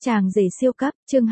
Chàng rể siêu cấp, chương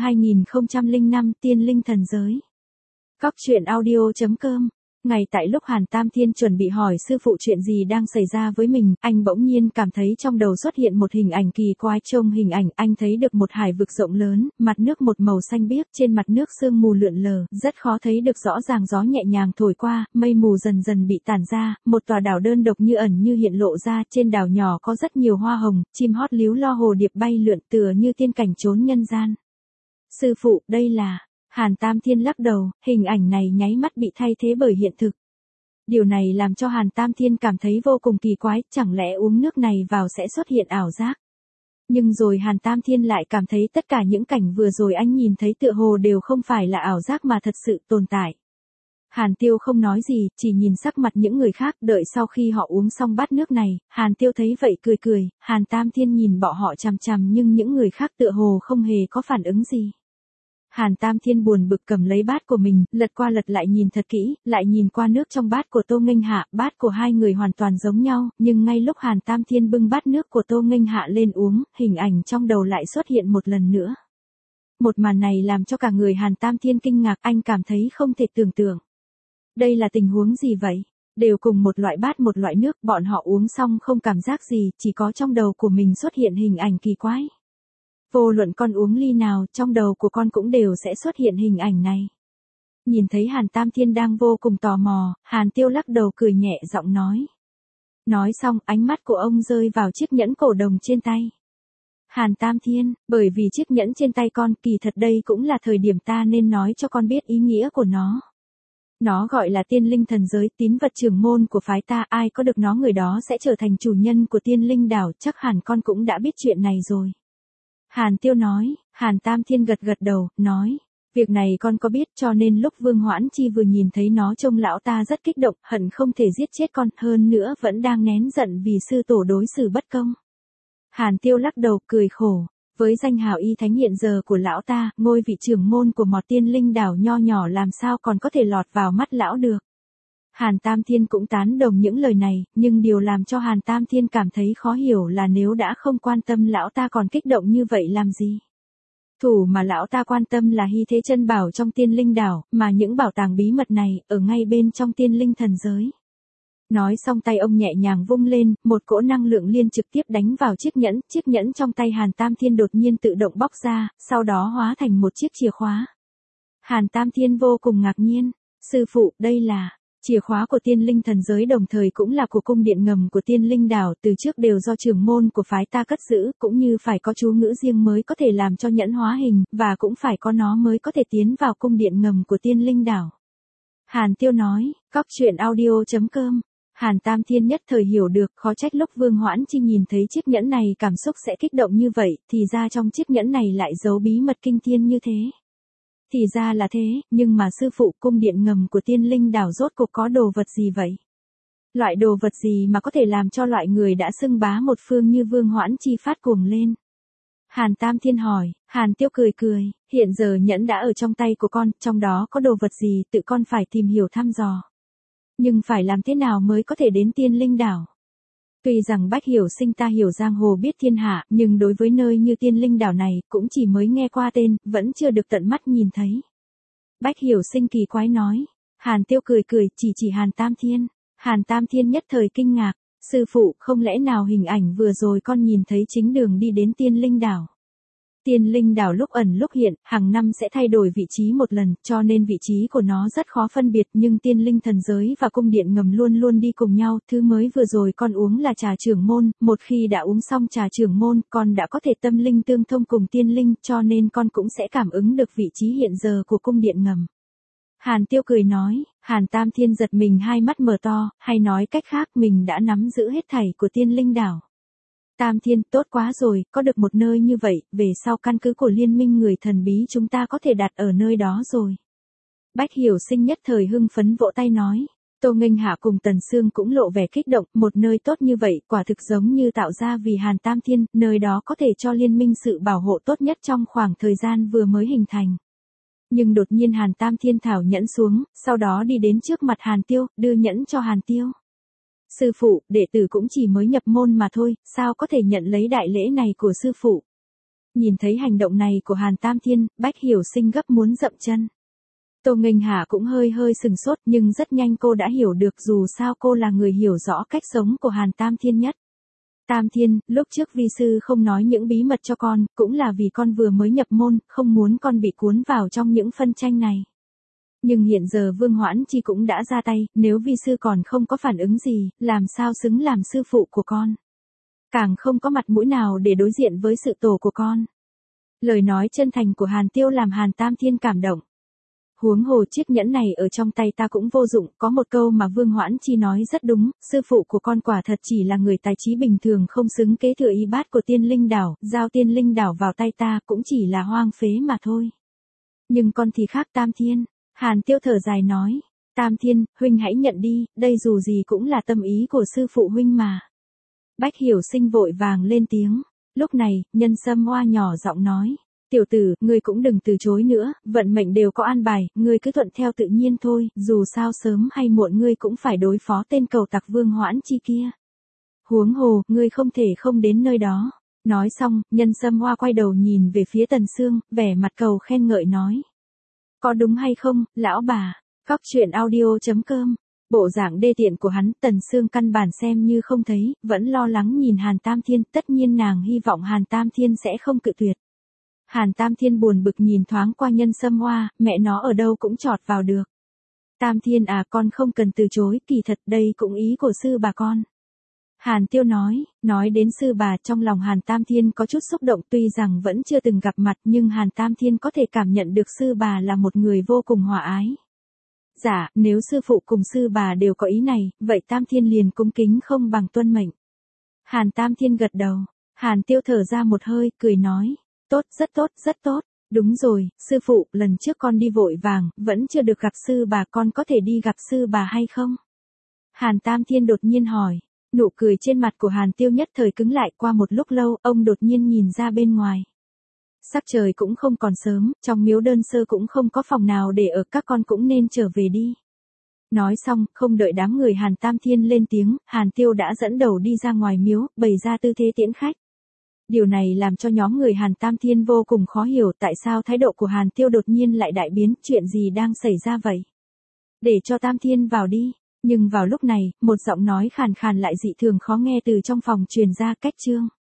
2005 Tiên linh thần giới. Cóc truyện audio.com. Ngay tại lúc Hàn Tam Thiên chuẩn bị hỏi sư phụ chuyện gì đang xảy ra với mình, anh bỗng nhiên cảm thấy trong đầu xuất hiện một hình ảnh kỳ quái. Trong hình ảnh, anh thấy được một hải vực rộng lớn, mặt nước một màu xanh biếc, trên mặt nước sương mù lượn lờ, rất khó thấy được rõ ràng, gió nhẹ nhàng thổi qua, mây mù dần dần bị tản ra, một tòa đảo đơn độc như ẩn như hiện lộ ra, trên đảo nhỏ có rất nhiều hoa hồng, chim hót líu lo, hồ điệp bay lượn tựa như tiên cảnh trốn nhân gian. Sư phụ, đây là... Hàn Tam Thiên lắc đầu, hình ảnh này nháy mắt bị thay thế bởi hiện thực. Điều này làm cho Hàn Tam Thiên cảm thấy vô cùng kỳ quái, chẳng lẽ uống nước này vào sẽ xuất hiện ảo giác. Nhưng rồi Hàn Tam Thiên lại cảm thấy tất cả những cảnh vừa rồi anh nhìn thấy tựa hồ đều không phải là ảo giác mà thật sự tồn tại. Hàn Tiêu không nói gì, chỉ nhìn sắc mặt những người khác, đợi sau khi họ uống xong bát nước này, Hàn Tiêu thấy vậy cười cười, Hàn Tam Thiên nhìn bọn họ chằm chằm nhưng những người khác tựa hồ không hề có phản ứng gì. Hàn Tam Thiên buồn bực cầm lấy bát của mình, lật qua lật lại nhìn thật kỹ, lại nhìn qua nước trong bát của Tô Nghênh Hạ, bát của hai người hoàn toàn giống nhau, nhưng ngay lúc Hàn Tam Thiên bưng bát nước của Tô Nghênh Hạ lên uống, hình ảnh trong đầu lại xuất hiện một lần nữa. Một màn này làm cho cả người Hàn Tam Thiên kinh ngạc, anh cảm thấy không thể tưởng tượng. Đây là tình huống gì vậy? Đều cùng một loại bát một loại nước, bọn họ uống xong không cảm giác gì, chỉ có trong đầu của mình xuất hiện hình ảnh kỳ quái. Vô luận con uống ly nào, trong đầu của con cũng đều sẽ xuất hiện hình ảnh này. Nhìn thấy Hàn Tam Thiên đang vô cùng tò mò, Hàn Tiêu lắc đầu cười nhẹ giọng nói. Nói xong, ánh mắt của ông rơi vào chiếc nhẫn cổ đồng trên tay. Hàn Tam Thiên, bởi vì chiếc nhẫn trên tay con, kỳ thật đây cũng là thời điểm ta nên nói cho con biết ý nghĩa của nó. Nó gọi là tiên linh thần giới, tín vật trưởng môn của phái ta, ai có được nó người đó sẽ trở thành chủ nhân của tiên linh đảo, chắc hẳn con cũng đã biết chuyện này rồi. Hàn Tiêu nói, Hàn Tam Thiên gật gật đầu, nói, việc này con có biết, cho nên lúc Vương Hoãn Chi vừa nhìn thấy nó trông lão ta rất kích động, hận không thể giết chết con, hơn nữa vẫn đang nén giận vì sư tổ đối xử bất công. Hàn Tiêu lắc đầu cười khổ, với danh hào y thánh hiện giờ của lão ta, ngôi vị trưởng môn của một tiên linh đảo nho nhỏ làm sao còn có thể lọt vào mắt lão được. Hàn Tam Thiên cũng tán đồng những lời này, nhưng điều làm cho Hàn Tam Thiên cảm thấy khó hiểu là nếu đã không quan tâm lão ta còn kích động như vậy làm gì. Thủ mà lão ta quan tâm là hy thế chân bảo trong tiên linh đảo, mà những bảo tàng bí mật này, ở ngay bên trong tiên linh thần giới. Nói xong tay ông nhẹ nhàng vung lên, một cỗ năng lượng liên trực tiếp đánh vào chiếc nhẫn trong tay Hàn Tam Thiên đột nhiên tự động bóc ra, sau đó hóa thành một chiếc chìa khóa. Hàn Tam Thiên vô cùng ngạc nhiên, sư phụ, đây là... Chìa khóa của tiên linh thần giới đồng thời cũng là của cung điện ngầm của tiên linh đảo, từ trước đều do trưởng môn của phái ta cất giữ, cũng như phải có chú ngữ riêng mới có thể làm cho nhẫn hóa hình, và cũng phải có nó mới có thể tiến vào cung điện ngầm của tiên linh đảo. Hàn Tiêu nói, cóc truyện audio.com. Hàn Tam Thiên nhất thời hiểu được, khó trách lúc Vương Hoãn Chi nhìn thấy chiếc nhẫn này cảm xúc sẽ kích động như vậy, thì ra trong chiếc nhẫn này lại giấu bí mật kinh thiên như thế. Thì ra là thế, nhưng mà sư phụ, cung điện ngầm của tiên linh đảo rốt cuộc có đồ vật gì vậy? Loại đồ vật gì mà có thể làm cho loại người đã xưng bá một phương như Vương Hoãn Chi phát cuồng lên? Hàn Tam Thiên hỏi, Hàn Tiêu cười cười, hiện giờ nhẫn đã ở trong tay của con, trong đó có đồ vật gì tự con phải tìm hiểu thăm dò. Nhưng phải làm thế nào mới có thể đến tiên linh đảo? Tuy rằng Bách Hiểu Sinh ta hiểu giang hồ biết thiên hạ, nhưng đối với nơi như tiên linh đảo này, cũng chỉ mới nghe qua tên, vẫn chưa được tận mắt nhìn thấy. Bách Hiểu Sinh kỳ quái nói. Hàn Tiêu cười cười, chỉ Hàn Tam Thiên. Hàn Tam Thiên nhất thời kinh ngạc, sư phụ, không lẽ nào hình ảnh vừa rồi con nhìn thấy chính đường đi đến tiên linh đảo? Tiên linh đảo lúc ẩn lúc hiện, hàng năm sẽ thay đổi vị trí một lần, cho nên vị trí của nó rất khó phân biệt, nhưng tiên linh thần giới và cung điện ngầm luôn luôn đi cùng nhau. Thứ mới vừa rồi con uống là trà trưởng môn, một khi đã uống xong trà trưởng môn, con đã có thể tâm linh tương thông cùng tiên linh, cho nên con cũng sẽ cảm ứng được vị trí hiện giờ của cung điện ngầm. Hàn Tiêu cười nói, Hàn Tam Thiên giật mình, hai mắt mở to, hay nói cách khác mình đã nắm giữ hết thảy của tiên linh đảo. Tam Thiên, tốt quá rồi, có được một nơi như vậy, về sau căn cứ của liên minh người thần bí chúng ta có thể đặt ở nơi đó rồi. Bách Hiểu Sinh nhất thời hưng phấn vỗ tay nói. Tô Nghênh Hạ cùng Tần Sương cũng lộ vẻ kích động, một nơi tốt như vậy, quả thực giống như tạo ra vì Hàn Tam Thiên, nơi đó có thể cho liên minh sự bảo hộ tốt nhất trong khoảng thời gian vừa mới hình thành. Nhưng đột nhiên Hàn Tam Thiên thảo nhẫn xuống, sau đó đi đến trước mặt Hàn Tiêu, đưa nhẫn cho Hàn Tiêu. Sư phụ, đệ tử cũng chỉ mới nhập môn mà thôi, sao có thể nhận lấy đại lễ này của sư phụ? Nhìn thấy hành động này của Hàn Tam Thiên, Bách Hiểu Sinh gấp muốn dậm chân. Tô Nghênh Hà cũng hơi sừng sốt nhưng rất nhanh cô đã hiểu được dù sao cô là người hiểu rõ cách sống của Hàn Tam Thiên nhất. Tam Thiên, lúc trước vi sư không nói những bí mật cho con, cũng là vì con vừa mới nhập môn, không muốn con bị cuốn vào trong những phân tranh này. Nhưng hiện giờ Vương Hoãn Chi cũng đã ra tay, nếu vi sư còn không có phản ứng gì, làm sao xứng làm sư phụ của con. Càng không có mặt mũi nào để đối diện với sự tổ của con. Lời nói chân thành của Hàn Tiêu làm Hàn Tam Thiên cảm động. Huống hồ chiếc nhẫn này ở trong tay ta cũng vô dụng, có một câu mà Vương Hoãn Chi nói rất đúng, sư phụ của con quả thật chỉ là người tài trí bình thường không xứng kế thừa y bát của Tiên Linh Đảo, giao Tiên Linh Đảo vào tay ta cũng chỉ là hoang phế mà thôi. Nhưng con thì khác Tam Thiên, Hàn Tiêu thở dài nói, Tam Thiên, huynh hãy nhận đi, đây dù gì cũng là tâm ý của sư phụ huynh mà. Bách Hiểu Sinh vội vàng lên tiếng, lúc này, Nhân Sâm Hoa nhỏ giọng nói. Tiểu tử, ngươi cũng đừng từ chối nữa, vận mệnh đều có an bài, ngươi cứ thuận theo tự nhiên thôi, dù sao sớm hay muộn ngươi cũng phải đối phó tên cầu tặc Vương Hoãn Chi kia. Huống hồ, ngươi không thể không đến nơi đó. Nói xong, Nhân Sâm Hoa quay đầu nhìn về phía Tần Sương, vẻ mặt cầu khen ngợi nói. Có đúng hay không, lão bà? Cóc truyện audio.com. Bộ dạng đê tiện của hắn, Tần Sương căn bản xem như không thấy, vẫn lo lắng nhìn Hàn Tam Thiên, tất nhiên nàng hy vọng Hàn Tam Thiên sẽ không cự tuyệt. Hàn Tam Thiên buồn bực nhìn thoáng qua Nhân Sâm Hoa, mẹ nó ở đâu cũng chọt vào được. Tam Thiên à, con không cần từ chối, kỳ thật đây cũng ý của sư bà con. Hàn Tiêu nói đến sư bà, trong lòng Hàn Tam Thiên có chút xúc động, tuy rằng vẫn chưa từng gặp mặt nhưng Hàn Tam Thiên có thể cảm nhận được sư bà là một người vô cùng hòa ái. Dạ, nếu sư phụ cùng sư bà đều có ý này, vậy Tam Thiên liền cung kính không bằng tuân mệnh. Hàn Tam Thiên gật đầu, Hàn Tiêu thở ra một hơi, cười nói. Tốt, rất tốt. Đúng rồi, sư phụ, lần trước con đi vội vàng, vẫn chưa được gặp sư bà, con có thể đi gặp sư bà hay không? Hàn Tam Thiên đột nhiên hỏi. Nụ cười trên mặt của Hàn Tiêu nhất thời cứng lại, qua một lúc lâu, ông đột nhiên nhìn ra bên ngoài. Sắc trời cũng không còn sớm, trong miếu đơn sơ cũng không có phòng nào để ở, các con cũng nên trở về đi. Nói xong, không đợi đám người Hàn Tam Thiên lên tiếng, Hàn Tiêu đã dẫn đầu đi ra ngoài miếu, bày ra tư thế tiễn khách. Điều này làm cho nhóm người Hàn Tam Thiên vô cùng khó hiểu tại sao thái độ của Hàn Tiêu đột nhiên lại đại biến, chuyện gì đang xảy ra vậy? Để cho Tam Thiên vào đi. Nhưng vào lúc này, một giọng nói khàn khàn lại dị thường khó nghe từ trong phòng truyền ra, Cách Trương.